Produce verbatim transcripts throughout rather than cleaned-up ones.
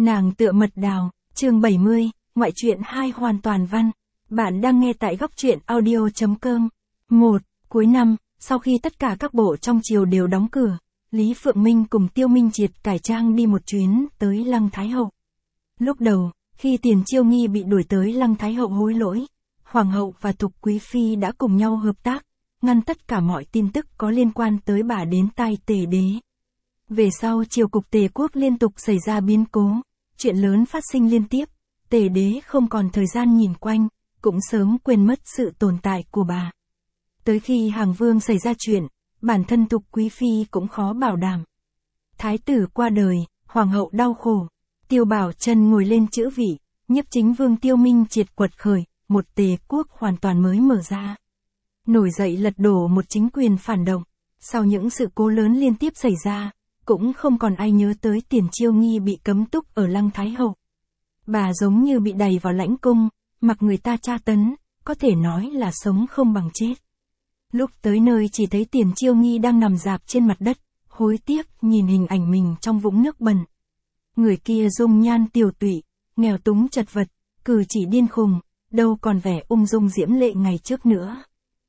Nàng tựa mật đào, chương bảy mươi, ngoại truyện hai hoàn toàn văn. Bạn đang nghe tại góc truyện audio chấm com. một. Cuối năm, sau khi tất cả các bộ trong triều đều đóng cửa, Lý Phượng Minh cùng Tiêu Minh Triệt cải trang đi một chuyến tới Lăng Thái Hậu. Lúc đầu, khi Tiền Chiêu Nghi bị đuổi tới Lăng Thái Hậu hối lỗi, Hoàng hậu và Thục Quý Phi đã cùng nhau hợp tác, ngăn tất cả mọi tin tức có liên quan tới bà đến tai Tề đế. Về sau triều cục Tề quốc liên tục xảy ra biến cố, chuyện lớn phát sinh liên tiếp, Tề đế không còn thời gian nhìn quanh, cũng sớm quên mất sự tồn tại của bà. Tới khi Hàng Vương xảy ra chuyện, bản thân Thục Quý Phi cũng khó bảo đảm. Thái tử qua đời, Hoàng hậu đau khổ, Tiêu Bảo Chân ngồi lên chữ vị, Nhiếp Chính Vương Tiêu Minh Triệt quật khởi, một Tề quốc hoàn toàn mới mở ra. Nổi dậy lật đổ một chính quyền phản động, sau những sự cố lớn liên tiếp xảy ra, cũng không còn ai nhớ tới Tiền Chiêu Nghi bị cấm túc ở Lăng Thái Hậu. Bà giống như bị đày vào lãnh cung, mặc người ta tra tấn, có thể nói là sống không bằng chết. Lúc tới nơi chỉ thấy Tiền Chiêu Nghi đang nằm rạp trên mặt đất, hối tiếc nhìn hình ảnh mình trong vũng nước bẩn. Người kia dung nhan tiều tụy, nghèo túng chật vật, cử chỉ điên khùng, đâu còn vẻ ung dung diễm lệ ngày trước nữa.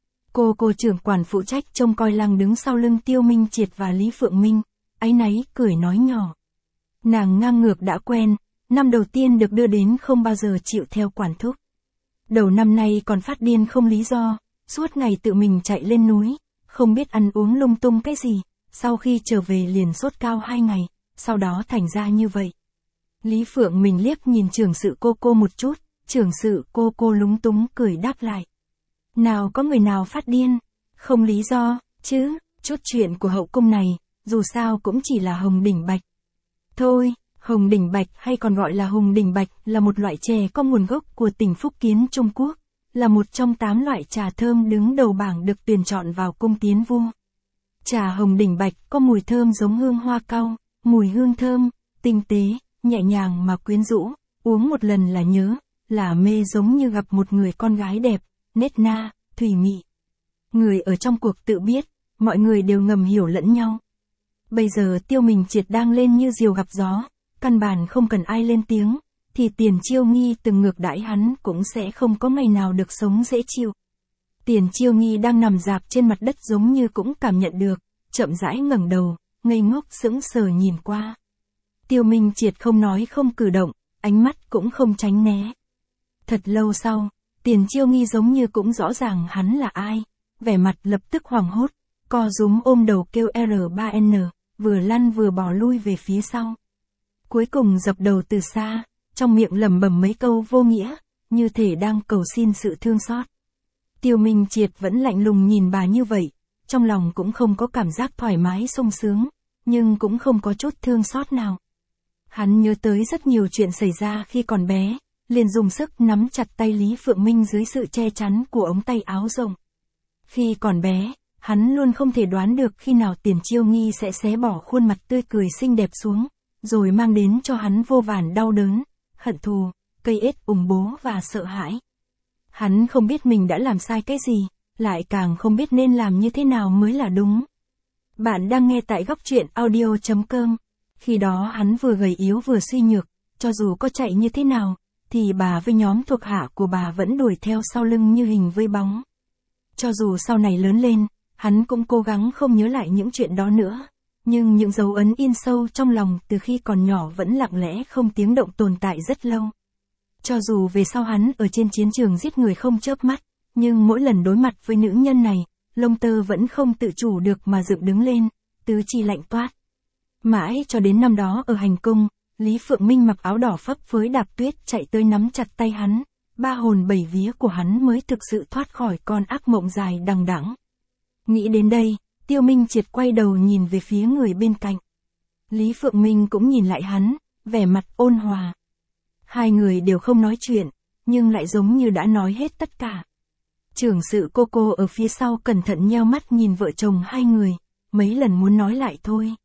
Cô cô trưởng quản phụ trách trông coi Lăng đứng sau lưng Tiêu Minh Triệt và Lý Phượng Minh, áy náy cười nói nhỏ. Nàng ngang ngược đã quen, năm đầu tiên được đưa đến không bao giờ chịu theo quản thúc. Đầu năm nay còn phát điên không lý do, suốt ngày tự mình chạy lên núi, không biết ăn uống lung tung cái gì, sau khi trở về liền sốt cao hai ngày, sau đó thành ra như vậy. Lý Phượng Minh liếc nhìn trưởng sự cô cô một chút, trưởng sự cô cô lúng túng cười đáp lại. Nào có người nào phát điên, không lý do, chứ, chút chuyện của hậu cung này, dù sao cũng chỉ là hồng đỉnh bạch. Thôi, hồng đỉnh bạch hay còn gọi là hồng đỉnh bạch là một loại chè có nguồn gốc của tỉnh Phúc Kiến Trung Quốc, là một trong tám loại trà thơm đứng đầu bảng được tuyển chọn vào cung tiến vua. Trà hồng đỉnh bạch có mùi thơm giống hương hoa cau, mùi hương thơm, tinh tế, nhẹ nhàng mà quyến rũ, uống một lần là nhớ, là mê giống như gặp một người con gái đẹp, nết na, thùy mị. Người ở trong cuộc tự biết, mọi người đều ngầm hiểu lẫn nhau. Bây giờ Tiêu Minh Triệt đang lên như diều gặp gió, căn bản không cần ai lên tiếng, thì Tiền Chiêu Nghi từng ngược đãi hắn cũng sẽ không có ngày nào được sống dễ chịu. Tiền Chiêu Nghi đang nằm rạp trên mặt đất giống như cũng cảm nhận được, chậm rãi ngẩng đầu, ngây ngốc sững sờ nhìn qua. Tiêu Minh Triệt không nói không cử động, ánh mắt cũng không tránh né. Thật lâu sau, Tiền Chiêu Nghi giống như cũng rõ ràng hắn là ai, vẻ mặt lập tức hoảng hốt, co rúm ôm đầu kêu R ba N, vừa lăn vừa bỏ lui về phía sau. Cuối cùng dập đầu từ xa, trong miệng lẩm bẩm mấy câu vô nghĩa, như thể đang cầu xin sự thương xót. Tiêu Minh Triệt vẫn lạnh lùng nhìn bà như vậy, trong lòng cũng không có cảm giác thoải mái sung sướng, nhưng cũng không có chút thương xót nào. Hắn nhớ tới rất nhiều chuyện xảy ra khi còn bé, liền dùng sức nắm chặt tay Lý Phượng Minh dưới sự che chắn của ống tay áo rộng. Khi còn bé, hắn luôn không thể đoán được khi nào Tiền Chiêu Nghi sẽ xé bỏ khuôn mặt tươi cười xinh đẹp xuống, rồi mang đến cho hắn vô vàn đau đớn, hận thù, cây ết ủng bố và sợ hãi. Hắn không biết mình đã làm sai cái gì, lại càng không biết nên làm như thế nào mới là đúng. Bạn đang nghe tại góc truyện audio chấm com. Khi đó hắn vừa gầy yếu vừa suy nhược, cho dù có chạy như thế nào, thì bà với nhóm thuộc hạ của bà vẫn đuổi theo sau lưng như hình với bóng. Cho dù sau này lớn lên, hắn cũng cố gắng không nhớ lại những chuyện đó nữa, nhưng những dấu ấn in sâu trong lòng từ khi còn nhỏ vẫn lặng lẽ không tiếng động tồn tại rất lâu. Cho dù về sau hắn ở trên chiến trường giết người không chớp mắt, nhưng mỗi lần đối mặt với nữ nhân này, lông tơ vẫn không tự chủ được mà dựng đứng lên, tứ chi lạnh toát. Mãi cho đến năm đó ở hành cung, Lý Phượng Minh mặc áo đỏ phấp phới đạp tuyết chạy tới nắm chặt tay hắn, ba hồn bảy vía của hắn mới thực sự thoát khỏi con ác mộng dài đằng đẵng. Nghĩ đến đây, Tiêu Minh Triệt quay đầu nhìn về phía người bên cạnh. Lý Phượng Minh cũng nhìn lại hắn, vẻ mặt ôn hòa. Hai người đều không nói chuyện, nhưng lại giống như đã nói hết tất cả. Trưởng sự cô cô ở phía sau cẩn thận nheo mắt nhìn vợ chồng hai người, mấy lần muốn nói lại thôi.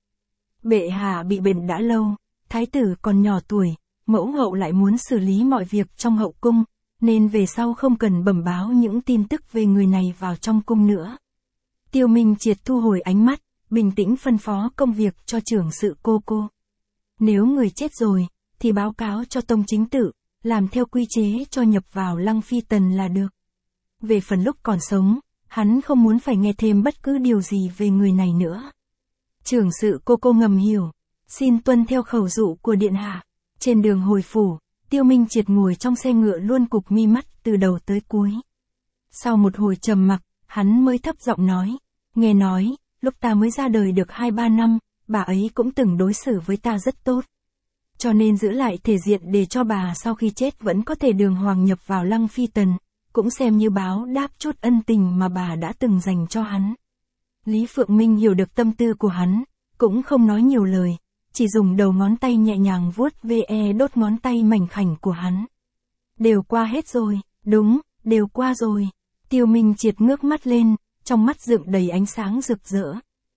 Bệ hạ bị bệnh đã lâu, thái tử còn nhỏ tuổi, mẫu hậu lại muốn xử lý mọi việc trong hậu cung, nên về sau không cần bẩm báo những tin tức về người này vào trong cung nữa. Tiêu Minh Triệt thu hồi ánh mắt, bình tĩnh phân phó công việc cho trưởng sự cô cô. Nếu người chết rồi, thì báo cáo cho tông chính tự, làm theo quy chế cho nhập vào Lăng Phi Tần là được. Về phần lúc còn sống, hắn không muốn phải nghe thêm bất cứ điều gì về người này nữa. Trưởng sự cô cô ngầm hiểu, xin tuân theo khẩu dụ của điện hạ. Trên đường hồi phủ, Tiêu Minh Triệt ngồi trong xe ngựa luôn cụp mi mắt từ đầu tới cuối. Sau một hồi trầm mặc, hắn mới thấp giọng nói, nghe nói, lúc ta mới ra đời được hai ba năm, bà ấy cũng từng đối xử với ta rất tốt. Cho nên giữ lại thể diện để cho bà sau khi chết vẫn có thể đường hoàng nhập vào Lăng Phi Tần, cũng xem như báo đáp chút ân tình mà bà đã từng dành cho hắn. Lý Phượng Minh hiểu được tâm tư của hắn, cũng không nói nhiều lời, chỉ dùng đầu ngón tay nhẹ nhàng vuốt ve đốt ngón tay mảnh khảnh của hắn. Đều qua hết rồi, đúng, đều qua rồi. Tiêu Minh Triệt ngước mắt lên, trong mắt dựng đầy ánh sáng rực rỡ.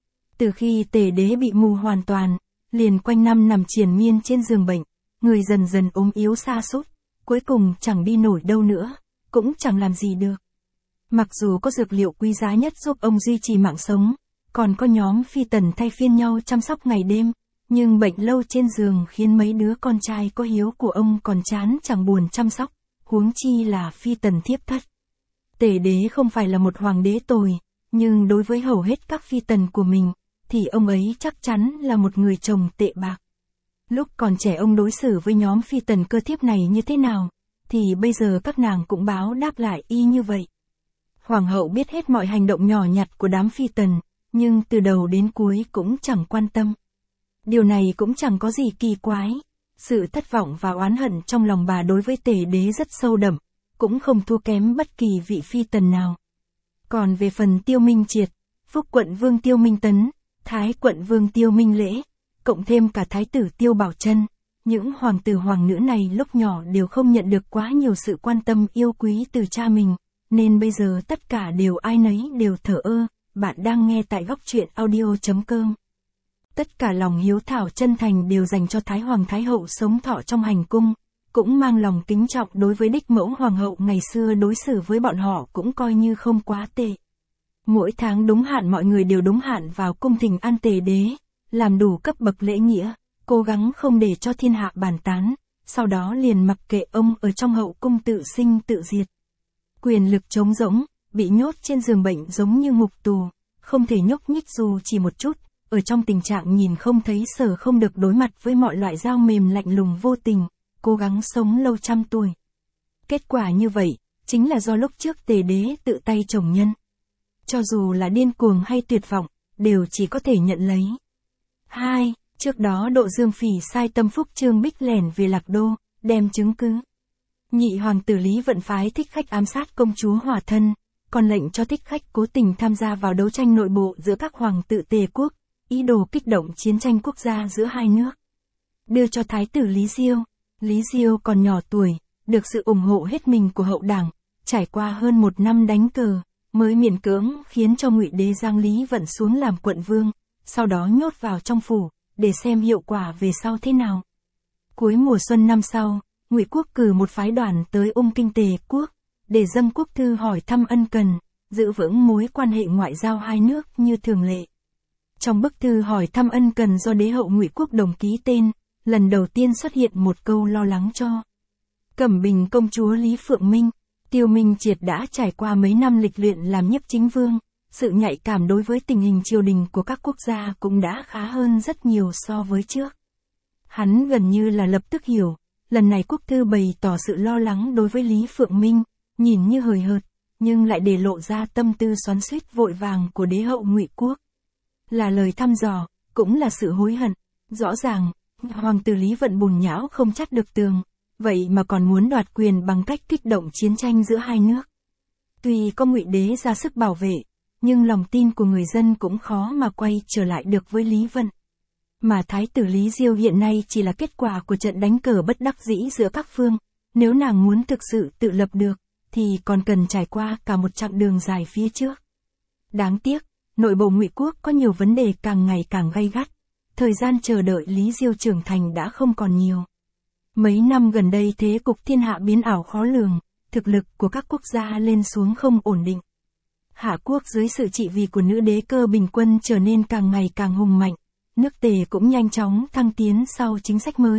Từ khi Tề Đế bị mù hoàn toàn, liền quanh năm nằm triền miên trên giường bệnh, người dần dần ốm yếu sa sút, cuối cùng chẳng đi nổi đâu nữa, cũng chẳng làm gì được. Mặc dù có dược liệu quý giá nhất giúp ông duy trì mạng sống, còn có nhóm phi tần thay phiên nhau chăm sóc ngày đêm, nhưng bệnh lâu trên giường khiến mấy đứa con trai có hiếu của ông còn chán chẳng buồn chăm sóc, huống chi là phi tần thiếp thất. Tề Đế không phải là một hoàng đế tồi, nhưng đối với hầu hết các phi tần của mình, thì ông ấy chắc chắn là một người chồng tệ bạc. Lúc còn trẻ ông đối xử với nhóm phi tần cơ thiếp này như thế nào, thì bây giờ các nàng cũng báo đáp lại y như vậy. Hoàng hậu biết hết mọi hành động nhỏ nhặt của đám phi tần, nhưng từ đầu đến cuối cũng chẳng quan tâm. Điều này cũng chẳng có gì kỳ quái. Sự thất vọng và oán hận trong lòng bà đối với Tề Đế rất sâu đậm, cũng không thua kém bất kỳ vị phi tần nào. Còn về phần Tiêu Minh Triệt, Phúc quận vương Tiêu Minh Tấn, Thái quận vương Tiêu Minh Lễ, cộng thêm cả thái tử Tiêu Bảo Chân, những hoàng tử hoàng nữ này lúc nhỏ đều không nhận được quá nhiều sự quan tâm yêu quý từ cha mình, nên bây giờ tất cả đều ai nấy đều thờ ơ. Bạn đang nghe tại góc truyện audio chấm com. Tất cả lòng hiếu thảo chân thành đều dành cho Thái Hoàng Thái Hậu sống thọ trong hành cung, cũng mang lòng kính trọng đối với đích mẫu Hoàng hậu ngày xưa đối xử với bọn họ cũng coi như không quá tệ. Mỗi tháng đúng hạn mọi người đều đúng hạn vào cung thỉnh an Tề Đế, làm đủ cấp bậc lễ nghĩa, cố gắng không để cho thiên hạ bàn tán, sau đó liền mặc kệ ông ở trong hậu cung tự sinh tự diệt. Quyền lực trống rỗng, bị nhốt trên giường bệnh giống như ngục tù, không thể nhúc nhích dù chỉ một chút, ở trong tình trạng nhìn không thấy sờ không được đối mặt với mọi loại dao mềm lạnh lùng vô tình, cố gắng sống lâu trăm tuổi. Kết quả như vậy, chính là do lúc trước Tề Đế tự tay trồng nhân. Cho dù là điên cuồng hay tuyệt vọng, đều chỉ có thể nhận lấy. hai. Trước đó Độ Dương Phỉ sai Tâm Phúc Trương Bích lẻn về Lạc Đô, đem chứng cứ. Nhị hoàng tử Lý Vận phái Thích Khách ám sát công chúa Hòa Thân, còn lệnh cho Thích Khách cố tình tham gia vào đấu tranh nội bộ giữa các hoàng tử Tề quốc, ý đồ kích động chiến tranh quốc gia giữa hai nước. Đưa cho thái tử Lý Diêu. Lý Diêu còn nhỏ tuổi, được sự ủng hộ hết mình của hậu đảng, trải qua hơn một năm đánh cờ, mới miễn cưỡng khiến cho Ngụy đế giáng Lý Vận xuống làm quận vương, sau đó nhốt vào trong phủ, để xem hiệu quả về sau thế nào. Cuối mùa xuân năm sau, Ngụy quốc cử một phái đoàn tới Ung Kinh Tề quốc, để dâng quốc thư hỏi thăm ân cần, giữ vững mối quan hệ ngoại giao hai nước như thường lệ. Trong bức thư hỏi thăm ân cần do đế hậu Ngụy quốc đồng ký tên, lần đầu tiên xuất hiện một câu lo lắng cho Cẩm Bình công chúa Lý Phượng Minh. Tiêu Minh Triệt đã trải qua mấy năm lịch luyện làm nhiếp chính vương, sự nhạy cảm đối với tình hình triều đình của các quốc gia cũng đã khá hơn rất nhiều so với trước. Hắn gần như là lập tức hiểu, lần này quốc thư bày tỏ sự lo lắng đối với Lý Phượng Minh, nhìn như hời hợt, nhưng lại để lộ ra tâm tư xoắn xuýt vội vàng của đế hậu Ngụy quốc. Là lời thăm dò, cũng là sự hối hận. Rõ ràng, hoàng tử Lý Vận bùn nhão không chắc được tường, vậy mà còn muốn đoạt quyền bằng cách kích động chiến tranh giữa hai nước. Tuy có Ngụy đế ra sức bảo vệ, nhưng lòng tin của người dân cũng khó mà quay trở lại được với Lý Vận. Mà thái tử Lý Diêu hiện nay chỉ là kết quả của trận đánh cờ bất đắc dĩ giữa các phương, nếu nàng muốn thực sự tự lập được, thì còn cần trải qua cả một chặng đường dài phía trước. Đáng tiếc, nội bộ Ngụy quốc có nhiều vấn đề càng ngày càng gay gắt, thời gian chờ đợi Lý Diêu trưởng thành đã không còn nhiều. Mấy năm gần đây thế cục thiên hạ biến ảo khó lường, thực lực của các quốc gia lên xuống không ổn định. Hạ quốc dưới sự trị vì của nữ đế Cơ Bình Quân trở nên càng ngày càng hùng mạnh, nước Tề cũng nhanh chóng thăng tiến sau chính sách mới,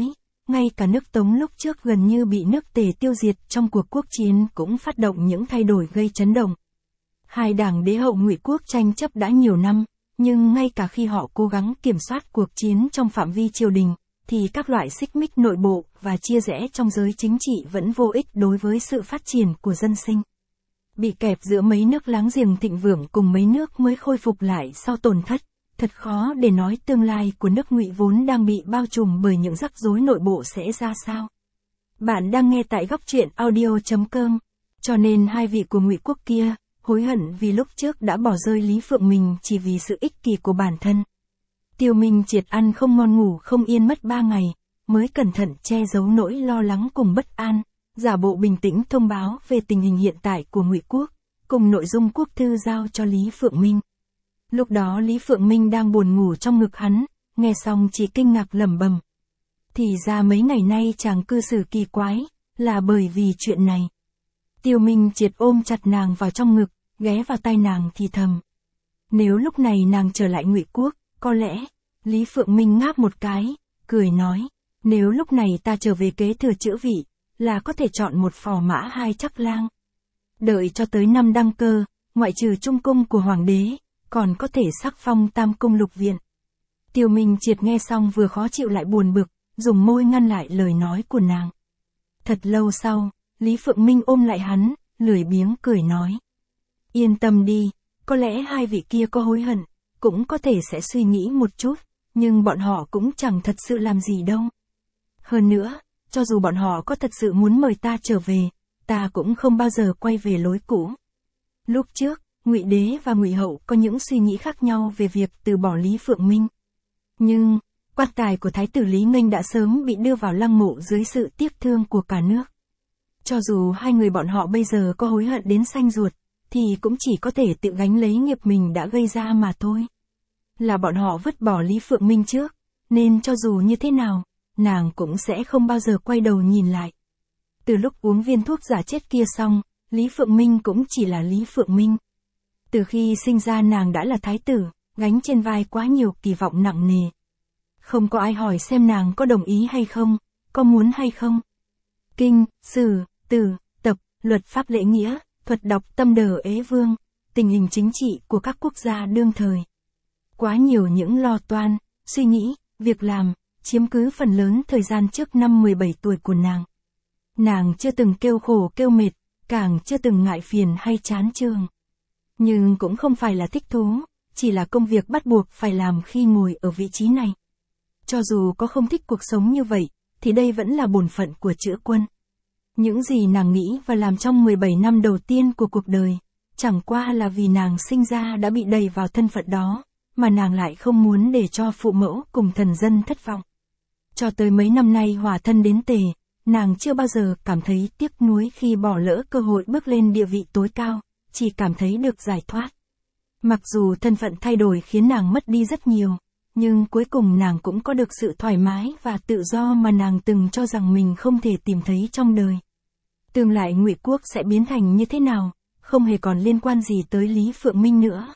ngay cả nước Tống lúc trước gần như bị nước Tề tiêu diệt trong cuộc quốc chiến cũng phát động những thay đổi gây chấn động. Hai đảng đế hậu Ngụy quốc tranh chấp đã nhiều năm, nhưng ngay cả khi họ cố gắng kiểm soát cuộc chiến trong phạm vi triều đình, thì các loại xích mích nội bộ và chia rẽ trong giới chính trị vẫn vô ích đối với sự phát triển của dân sinh. Bị kẹp giữa mấy nước láng giềng thịnh vượng cùng mấy nước mới khôi phục lại sau tổn thất, thật khó để nói tương lai của nước Ngụy vốn đang bị bao trùm bởi những rắc rối nội bộ sẽ ra sao. Bạn đang nghe tại góc truyện audio chấm com. Cho nên hai vị của Ngụy quốc kia hối hận vì lúc trước đã bỏ rơi Lý Phượng Minh chỉ vì sự ích kỷ của bản thân. Tiêu Minh Triệt ăn không ngon ngủ không yên mất ba ngày, mới cẩn thận che giấu nỗi lo lắng cùng bất an, giả bộ bình tĩnh thông báo về tình hình hiện tại của Ngụy quốc, cùng nội dung quốc thư giao cho Lý Phượng Minh. Lúc đó Lý Phượng Minh đang buồn ngủ trong ngực hắn, nghe xong chỉ kinh ngạc lẩm bẩm. Thì ra mấy ngày nay chàng cư xử kỳ quái, là bởi vì chuyện này. Tiêu Minh Triệt ôm chặt nàng vào trong ngực, ghé vào tai nàng thì thầm. Nếu lúc này nàng trở lại Ngụy quốc, có lẽ, Lý Phượng Minh ngáp một cái, cười nói, nếu lúc này ta trở về kế thừa chữ vị, là có thể chọn một phò mã hai chắc lang. Đợi cho tới năm đăng cơ, ngoại trừ trung cung của hoàng đế, còn có thể sắc phong tam cung lục viện. Tiêu Minh Triệt nghe xong vừa khó chịu lại buồn bực, dùng môi ngăn lại lời nói của nàng. Thật lâu sau, Lý Phượng Minh ôm lại hắn, lười biếng cười nói. Yên tâm đi, có lẽ hai vị kia có hối hận, cũng có thể sẽ suy nghĩ một chút, nhưng bọn họ cũng chẳng thật sự làm gì đâu. Hơn nữa, cho dù bọn họ có thật sự muốn mời ta trở về, ta cũng không bao giờ quay về lối cũ. Lúc trước, Ngụy đế và Ngụy hậu có những suy nghĩ khác nhau về việc từ bỏ Lý Phượng Minh. Nhưng, quan tài của Thái tử Lý Nghênh đã sớm bị đưa vào lăng mộ dưới sự tiếc thương của cả nước. Cho dù hai người bọn họ bây giờ có hối hận đến xanh ruột, thì cũng chỉ có thể tự gánh lấy nghiệp mình đã gây ra mà thôi. Là bọn họ vứt bỏ Lý Phượng Minh trước, nên cho dù như thế nào, nàng cũng sẽ không bao giờ quay đầu nhìn lại. Từ lúc uống viên thuốc giả chết kia xong, Lý Phượng Minh cũng chỉ là Lý Phượng Minh. Từ khi sinh ra nàng đã là thái tử, gánh trên vai quá nhiều kỳ vọng nặng nề. Không có ai hỏi xem nàng có đồng ý hay không, có muốn hay không. Kinh, sử, từ, tập, luật pháp lễ nghĩa, thuật đọc tâm đờ ế vương, tình hình chính trị của các quốc gia đương thời. Quá nhiều những lo toan, suy nghĩ, việc làm, chiếm cứ phần lớn thời gian trước năm mười bảy tuổi của nàng. Nàng chưa từng kêu khổ kêu mệt, càng chưa từng ngại phiền hay chán chường. Nhưng cũng không phải là thích thú, chỉ là công việc bắt buộc phải làm khi ngồi ở vị trí này. Cho dù có không thích cuộc sống như vậy, thì đây vẫn là bổn phận của chữa quân. Những gì nàng nghĩ và làm trong mười bảy năm đầu tiên của cuộc đời, chẳng qua là vì nàng sinh ra đã bị đầy vào thân phận đó, mà nàng lại không muốn để cho phụ mẫu cùng thần dân thất vọng. Cho tới mấy năm nay hòa thân đến Tề, nàng chưa bao giờ cảm thấy tiếc nuối khi bỏ lỡ cơ hội bước lên địa vị tối cao, chỉ cảm thấy được giải thoát. Mặc dù thân phận thay đổi khiến nàng mất đi rất nhiều, nhưng cuối cùng nàng cũng có được sự thoải mái và tự do mà nàng từng cho rằng mình không thể tìm thấy trong đời. Tương lai Ngụy quốc sẽ biến thành như thế nào, không hề còn liên quan gì tới Lý Phượng Minh nữa.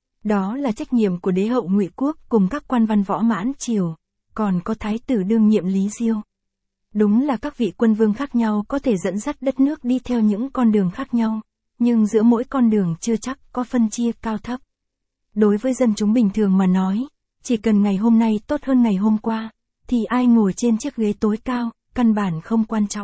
Đó là trách nhiệm của đế hậu Ngụy quốc cùng các quan văn võ mãn triều, còn có thái tử đương nhiệm Lý Diêu. Đúng là các vị quân vương khác nhau có thể dẫn dắt đất nước đi theo những con đường khác nhau, nhưng giữa mỗi con đường chưa chắc có phân chia cao thấp. Đối với dân chúng bình thường mà nói, chỉ cần ngày hôm nay tốt hơn ngày hôm qua, thì ai ngồi trên chiếc ghế tối cao, căn bản không quan trọng.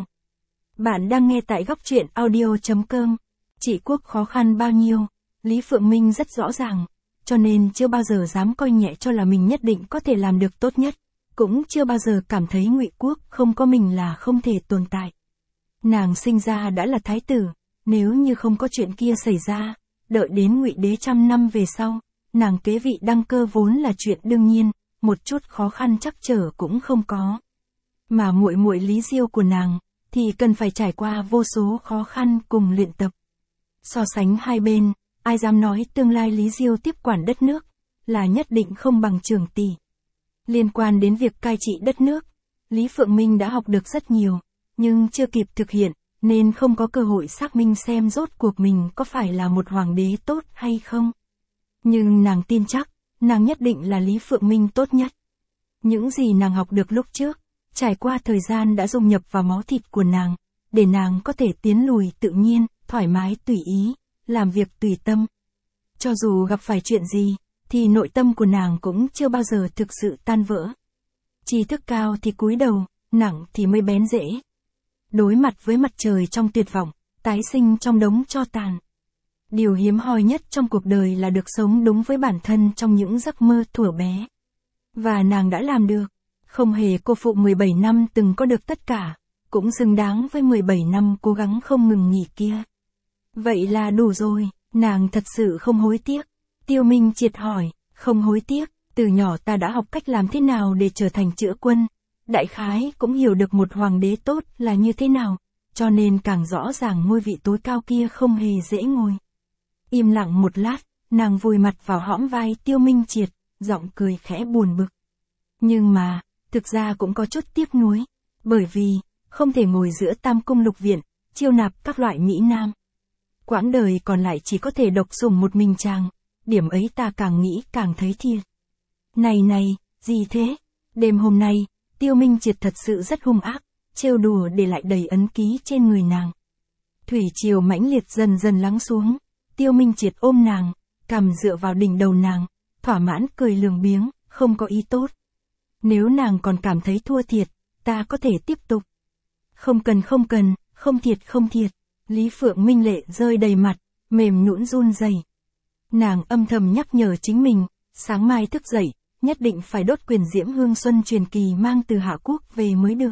Bạn đang nghe tại góc truyện audio chấm com. Trị quốc khó khăn bao nhiêu, Lý Phượng Minh rất rõ ràng, cho nên chưa bao giờ dám coi nhẹ cho là mình nhất định có thể làm được tốt nhất, cũng chưa bao giờ cảm thấy Ngụy quốc không có mình là không thể tồn tại. Nàng sinh ra đã là thái tử, nếu như không có chuyện kia xảy ra, đợi đến Ngụy đế trăm năm về sau, nàng kế vị đăng cơ vốn là chuyện đương nhiên, một chút khó khăn trắc trở cũng không có. Mà muội muội Lý Diêu của nàng thì cần phải trải qua vô số khó khăn cùng luyện tập. So sánh hai bên, ai dám nói tương lai Lý Diêu tiếp quản đất nước là nhất định không bằng Trường Tỷ. Liên quan đến việc cai trị đất nước, Lý Phượng Minh đã học được rất nhiều, nhưng chưa kịp thực hiện, nên không có cơ hội xác minh xem rốt cuộc mình có phải là một hoàng đế tốt hay không. Nhưng nàng tin chắc, nàng nhất định là Lý Phượng Minh tốt nhất. Những gì nàng học được lúc trước, trải qua thời gian đã dung nhập vào máu thịt của nàng, để nàng có thể tiến lùi tự nhiên, thoải mái tùy ý, làm việc tùy tâm. Cho dù gặp phải chuyện gì, thì nội tâm của nàng cũng chưa bao giờ thực sự tan vỡ. Tri thức cao thì cúi đầu, nặng thì mới bén rễ. Đối mặt với mặt trời trong tuyệt vọng, tái sinh trong đống tro tàn. Điều hiếm hoi nhất trong cuộc đời là được sống đúng với bản thân trong những giấc mơ thuở bé. Và nàng đã làm được, không hề cô phụ mười bảy năm từng có được tất cả, cũng xứng đáng với mười bảy năm cố gắng không ngừng nghỉ kia. Vậy là đủ rồi, nàng thật sự không hối tiếc. Tiêu Minh Triệt hỏi, không hối tiếc, từ nhỏ ta đã học cách làm thế nào để trở thành chữa quân. Đại khái cũng hiểu được một hoàng đế tốt là như thế nào, cho nên càng rõ ràng ngôi vị tối cao kia không hề dễ ngồi. Im lặng một lát, nàng vùi mặt vào hõm vai Tiêu Minh Triệt, giọng cười khẽ buồn bực. Nhưng mà, thực ra cũng có chút tiếc nuối, bởi vì, không thể ngồi giữa tam cung lục viện, chiêu nạp các loại mỹ nam. Quãng đời còn lại chỉ có thể độc sủng một mình chàng, điểm ấy ta càng nghĩ càng thấy thiệt. Này này, gì thế? Đêm hôm nay, Tiêu Minh Triệt thật sự rất hung ác, trêu đùa để lại đầy ấn ký trên người nàng. Thủy triều mãnh liệt dần dần lắng xuống, Tiêu Minh Triệt ôm nàng, cằm dựa vào đỉnh đầu nàng, thỏa mãn cười lường biếng, không có ý tốt. Nếu nàng còn cảm thấy thua thiệt, ta có thể tiếp tục. Không cần không cần, không thiệt không thiệt. Lý Phượng Minh lệ rơi đầy mặt, mềm nhũn run rẩy. Nàng âm thầm nhắc nhở chính mình, sáng mai thức dậy, nhất định phải đốt quyền diễm hương xuân truyền kỳ mang từ Hạ Quốc về mới được.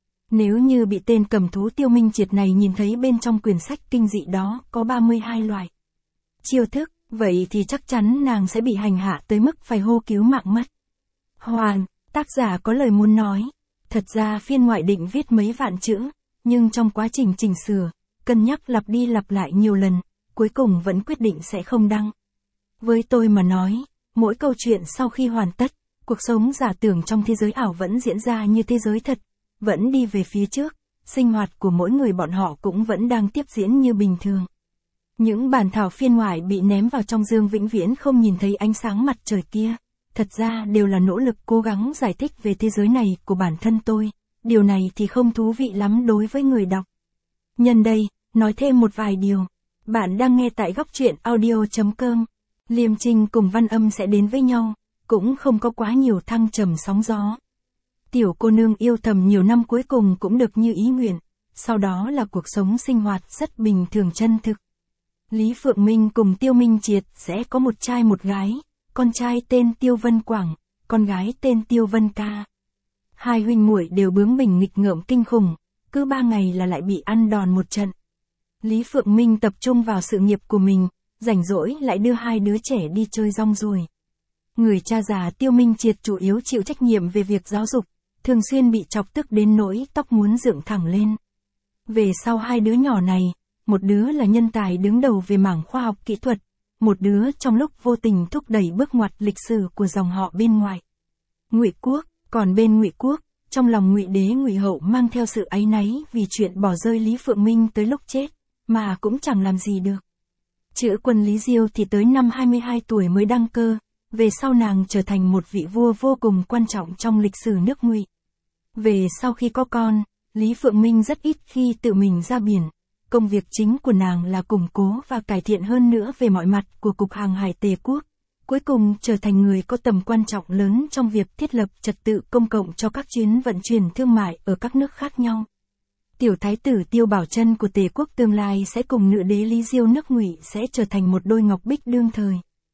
Nếu như bị tên cầm thú Tiêu Minh Triệt này nhìn thấy bên trong quyển sách kinh dị đó có ba mươi hai loại chiêu thức, vậy thì chắc chắn nàng sẽ bị hành hạ tới mức phải hô cứu mạng mất. Hoàn, tác giả có lời muốn nói. Thật ra phiên ngoại định viết mấy vạn chữ, nhưng trong quá trình chỉnh sửa, cân nhắc lặp đi lặp lại nhiều lần, cuối cùng vẫn quyết định sẽ không đăng. Với tôi mà nói, mỗi câu chuyện sau khi hoàn tất, cuộc sống giả tưởng trong thế giới ảo vẫn diễn ra như thế giới thật, vẫn đi về phía trước, sinh hoạt của mỗi người bọn họ cũng vẫn đang tiếp diễn như bình thường. Những bản thảo phiên ngoại bị ném vào trong dương vĩnh viễn không nhìn thấy ánh sáng mặt trời kia, thật ra đều là nỗ lực cố gắng giải thích về thế giới này của bản thân tôi, điều này thì không thú vị lắm đối với người đọc. Nhân đây, nói thêm một vài điều. Bạn đang nghe tại góc truyện audio chấm com. Liêm Trinh cùng Văn Âm sẽ đến với nhau, cũng không có quá nhiều thăng trầm sóng gió. Tiểu cô nương yêu thầm nhiều năm cuối cùng cũng được như ý nguyện, sau đó là cuộc sống sinh hoạt rất bình thường chân thực. Lý Phượng Minh cùng Tiêu Minh Triệt sẽ có một trai một gái, con trai tên Tiêu Vân Quảng, con gái tên Tiêu Vân Ca. Hai huynh muội đều bướng bỉnh nghịch ngợm kinh khủng, cứ ba ngày là lại bị ăn đòn một trận. Lý Phượng Minh tập trung vào sự nghiệp của mình, rảnh rỗi lại đưa hai đứa trẻ đi chơi rong ruổi. Người cha già Tiêu Minh Triệt chủ yếu chịu trách nhiệm về việc giáo dục, thường xuyên bị chọc tức đến nỗi tóc muốn dựng thẳng lên. Về sau hai đứa nhỏ này, một đứa là nhân tài đứng đầu về mảng khoa học kỹ thuật, một đứa trong lúc vô tình thúc đẩy bước ngoặt lịch sử của dòng họ bên ngoài. Ngụy Quốc, còn bên Ngụy Quốc, trong lòng Ngụy Đế Ngụy Hậu mang theo sự áy náy vì chuyện bỏ rơi Lý Phượng Minh tới lúc chết, mà cũng chẳng làm gì được. Chữ quân Lý Diêu thì tới năm hai mươi hai tuổi mới đăng cơ, về sau nàng trở thành một vị vua vô cùng quan trọng trong lịch sử nước Ngụy. Về sau khi có con, Lý Phượng Minh rất ít khi tự mình ra biển, công việc chính của nàng là củng cố và cải thiện hơn nữa về mọi mặt của Cục Hàng hải Tề Quốc, cuối cùng trở thành người có tầm quan trọng lớn trong việc thiết lập trật tự công cộng cho các chuyến vận chuyển thương mại ở các nước khác nhau. Tiểu thái tử Tiêu Bảo Chân của Tề Quốc tương lai sẽ cùng nữ đế Lý Diêu nước Ngụy sẽ trở thành một đôi ngọc bích đương thời.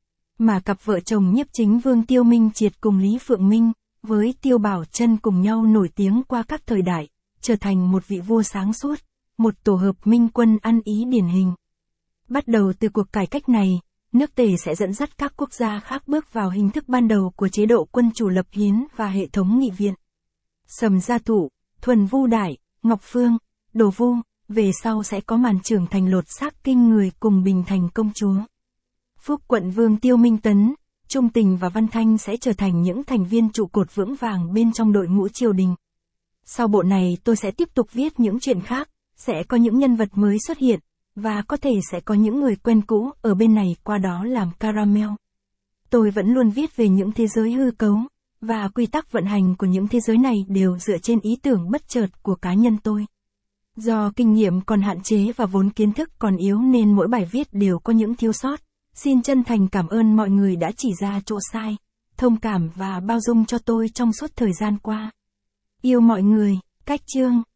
Mà cặp vợ chồng nhiếp chính vương Tiêu Minh Triệt cùng Lý Phượng Minh, với Tiêu Bảo Chân cùng nhau nổi tiếng qua các thời đại, trở thành một vị vua sáng suốt, một tổ hợp minh quân ăn ý điển hình. Bắt đầu từ cuộc cải cách này, nước Tề sẽ dẫn dắt các quốc gia khác bước vào hình thức ban đầu của chế độ quân chủ lập hiến và hệ thống nghị viện. Sầm Gia Thụ, Thuần Vu Đại, Ngọc Phương, Đồ Vu, về sau sẽ có màn trưởng thành lột xác kinh người cùng Bình Thành công chúa. Phúc Quận Vương Tiêu Minh Tấn, Trung Tình và Văn Thanh sẽ trở thành những thành viên trụ cột vững vàng bên trong đội ngũ triều đình. Sau bộ này tôi sẽ tiếp tục viết những chuyện khác, sẽ có những nhân vật mới xuất hiện, và có thể sẽ có những người quen cũ ở bên này qua đó làm caramel. Tôi vẫn luôn viết về những thế giới hư cấu, và quy tắc vận hành của những thế giới này đều dựa trên ý tưởng bất chợt của cá nhân tôi. Do kinh nghiệm còn hạn chế và vốn kiến thức còn yếu nên mỗi bài viết đều có những thiếu sót. Xin chân thành cảm ơn mọi người đã chỉ ra chỗ sai, thông cảm và bao dung cho tôi trong suốt thời gian qua. Yêu mọi người, Cách Chương.